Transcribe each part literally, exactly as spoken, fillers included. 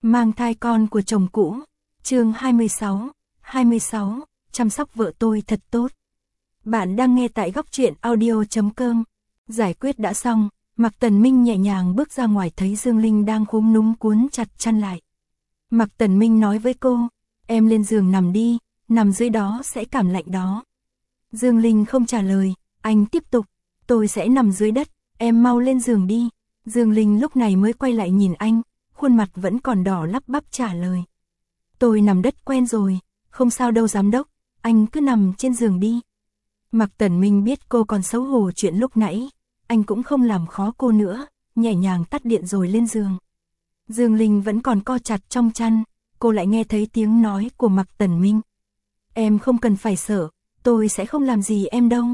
Mang thai con của chồng cũ. Chương hai mươi sáu, hai mươi sáu, chăm sóc vợ tôi thật tốt. Bạn đang nghe tại góc truyện audio chấm com. Giải quyết đã xong, Mạc Tần Minh nhẹ nhàng bước ra ngoài thấy Dương Linh đang khúm núm cuốn chặt chăn lại. Mạc Tần Minh nói với cô, em lên giường nằm đi, nằm dưới đó sẽ cảm lạnh đó. Dương Linh không trả lời, anh tiếp tục, tôi sẽ nằm dưới đất, em mau lên giường đi. Dương Linh lúc này mới quay lại nhìn anh, khuôn mặt vẫn còn đỏ lắp bắp trả lời. Tôi nằm đất quen rồi, không sao đâu giám đốc, anh cứ nằm trên giường đi. Mạc Tần Minh biết cô còn xấu hổ chuyện lúc nãy, anh cũng không làm khó cô nữa, nhẹ nhàng tắt điện rồi lên giường. Dương Linh vẫn còn co chặt trong chăn, cô lại nghe thấy tiếng nói của Mạc Tần Minh. Em không cần phải sợ, tôi sẽ không làm gì em đâu.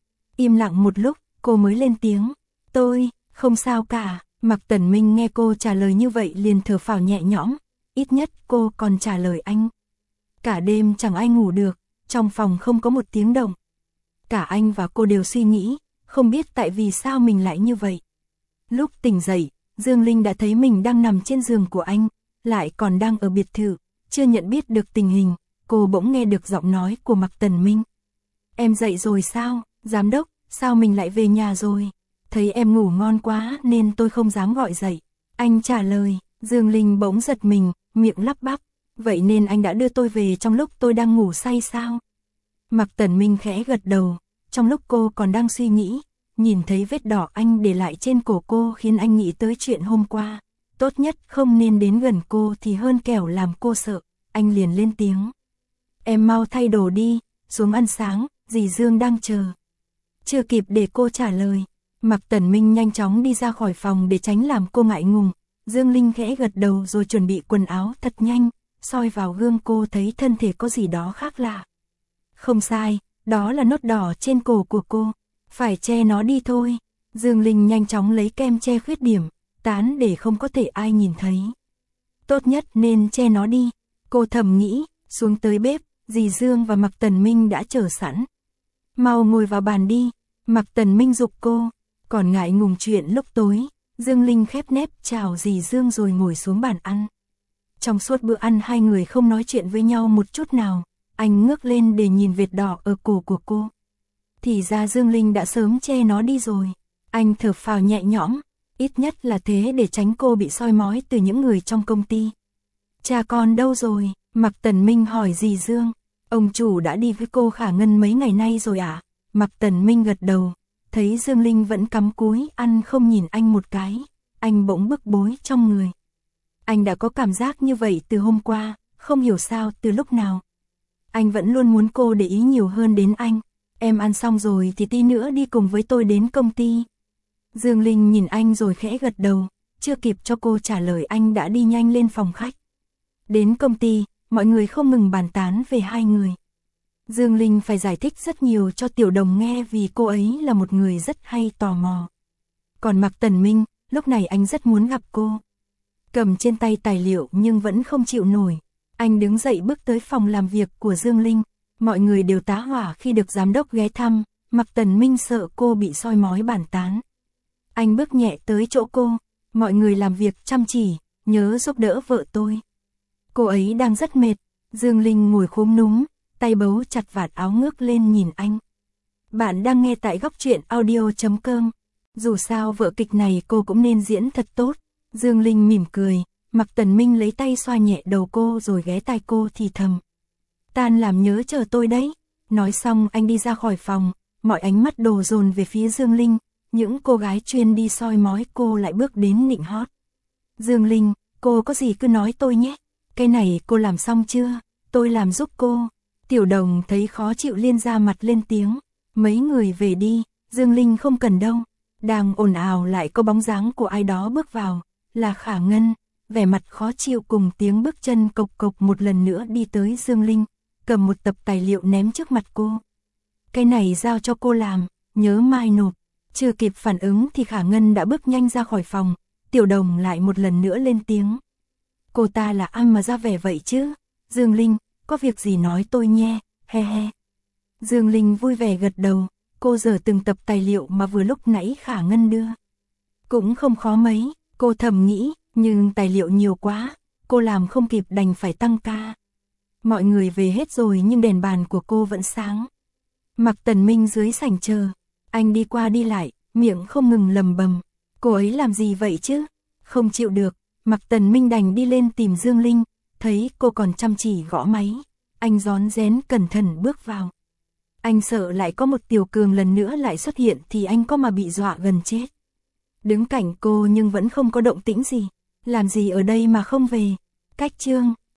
Im lặng một lúc, cô mới lên tiếng, tôi, không sao cả. Mạc Tần Minh nghe cô trả lời như vậy liền thở phào nhẹ nhõm, ít nhất cô còn trả lời anh. Cả đêm chẳng ai ngủ được, trong phòng không có một tiếng động. Cả anh và cô đều suy nghĩ, không biết tại vì sao mình lại như vậy. Lúc tỉnh dậy, Dương Linh đã thấy mình đang nằm trên giường của anh, lại còn đang ở biệt thự, chưa nhận biết được tình hình, cô bỗng nghe được giọng nói của Mạc Tần Minh. Em dậy rồi sao, giám đốc, sao mình lại về nhà rồi? Thấy em ngủ ngon quá nên tôi không dám gọi dậy. Anh trả lời, Dương Linh bỗng giật mình, miệng lắp bắp. Vậy nên anh đã đưa tôi về trong lúc tôi đang ngủ say sao? Mạc Tần Minh khẽ gật đầu, trong lúc cô còn đang suy nghĩ, nhìn thấy vết đỏ anh để lại trên cổ cô khiến anh nghĩ tới chuyện hôm qua. Tốt nhất không nên đến gần cô thì hơn kẻo làm cô sợ, anh liền lên tiếng. Em mau thay đồ đi, xuống ăn sáng, dì Dương đang chờ. Chưa kịp để cô trả lời, Mạc Tần Minh nhanh chóng đi ra khỏi phòng để tránh làm cô ngại ngùng. Dương Linh khẽ gật đầu rồi chuẩn bị quần áo thật nhanh, soi vào gương cô thấy thân thể có gì đó khác lạ. Không sai, đó là nốt đỏ trên cổ của cô, phải che nó đi thôi. Dương Linh nhanh chóng lấy kem che khuyết điểm, tán để không có thể ai nhìn thấy. Tốt nhất nên che nó đi, cô thầm nghĩ, xuống tới bếp, dì Dương và Mạc Tần Minh đã chờ sẵn. Mau ngồi vào bàn đi, Mạc Tần Minh giục cô, còn ngại ngùng chuyện lúc tối. Dương Linh khép nép chào dì Dương rồi ngồi xuống bàn ăn. Trong suốt bữa ăn hai người không nói chuyện với nhau một chút nào, anh ngước lên để nhìn vệt đỏ ở cổ của cô. Thì ra Dương Linh đã sớm che nó đi rồi, anh thở phào nhẹ nhõm, ít nhất là thế để tránh cô bị soi mói từ những người trong công ty. Cha con đâu rồi? Mạc Tần Minh hỏi dì Dương, ông chủ đã đi với cô Khả Ngân mấy ngày nay rồi ạ? À? Mạc Tần Minh gật đầu. Thấy Dương Linh vẫn cắm cúi ăn không nhìn anh một cái, anh bỗng bức bối trong người. Anh đã có cảm giác như vậy từ hôm qua, không hiểu sao từ lúc nào. Anh vẫn luôn muốn cô để ý nhiều hơn đến anh. Em ăn xong rồi thì tí nữa đi cùng với tôi đến công ty. Dương Linh nhìn anh rồi khẽ gật đầu, chưa kịp cho cô trả lời anh đã đi nhanh lên phòng khách. Đến công ty, mọi người không ngừng bàn tán về hai người. Dương Linh phải giải thích rất nhiều cho Tiểu Đồng nghe vì cô ấy là một người rất hay tò mò. Còn Mạc Tần Minh, lúc này anh rất muốn gặp cô. Cầm trên tay tài liệu nhưng vẫn không chịu nổi. Anh đứng dậy bước tới phòng làm việc của Dương Linh. Mọi người đều tá hỏa khi được giám đốc ghé thăm. Mạc Tần Minh sợ cô bị soi mói bàn tán. Anh bước nhẹ tới chỗ cô. Mọi người làm việc chăm chỉ, nhớ giúp đỡ vợ tôi. Cô ấy đang rất mệt. Dương Linh ngồi khúm núm, tay bấu chặt vạt áo ngước lên nhìn anh. Bạn đang nghe tại góc truyện audio chấm com. Dù sao vở kịch này cô cũng nên diễn thật tốt. Dương Linh mỉm cười, Mạc Tần Minh lấy tay xoa nhẹ đầu cô rồi ghé tai cô thì thầm. Tan làm nhớ chờ tôi đấy. Nói xong anh đi ra khỏi phòng, mọi ánh mắt đổ dồn về phía Dương Linh. Những cô gái chuyên đi soi mói cô lại bước đến nịnh hót. Dương Linh, cô có gì cứ nói tôi nhé. Cái này cô làm xong chưa? Tôi làm giúp cô. Tiểu Đồng thấy khó chịu liên ra mặt lên tiếng. Mấy người về đi, Dương Linh không cần đâu. Đang ồn ào lại có bóng dáng của ai đó bước vào, là Khả Ngân, vẻ mặt khó chịu cùng tiếng bước chân cộc cộc một lần nữa đi tới Dương Linh, cầm một tập tài liệu ném trước mặt cô. Cái này giao cho cô làm, nhớ mai nộp. Chưa kịp phản ứng thì Khả Ngân đã bước nhanh ra khỏi phòng, Tiểu Đồng lại một lần nữa lên tiếng. Cô ta là ai mà ra vẻ vậy chứ? Dương Linh, có việc gì nói tôi nghe, he he. Dương Linh vui vẻ gật đầu, cô giở từng tập tài liệu mà vừa lúc nãy Khả Ngân đưa. Cũng không khó mấy, cô thầm nghĩ, nhưng tài liệu nhiều quá, cô làm không kịp đành phải tăng ca. Mọi người về hết rồi nhưng đèn bàn của cô vẫn sáng. Mạc Tần Minh dưới sảnh chờ, anh đi qua đi lại, miệng không ngừng lầm bầm. Cô ấy làm gì vậy chứ? Không chịu được, Mạc Tần Minh đành đi lên tìm Dương Linh, thấy cô còn chăm chỉ gõ máy. Anh rón rén cẩn thận bước vào. Anh sợ lại có một Tiểu Cường lần nữa lại xuất hiện thì anh có mà bị dọa gần chết. Đứng cạnh cô nhưng vẫn không có động tĩnh gì. Làm gì ở đây mà không về? Cách Trương,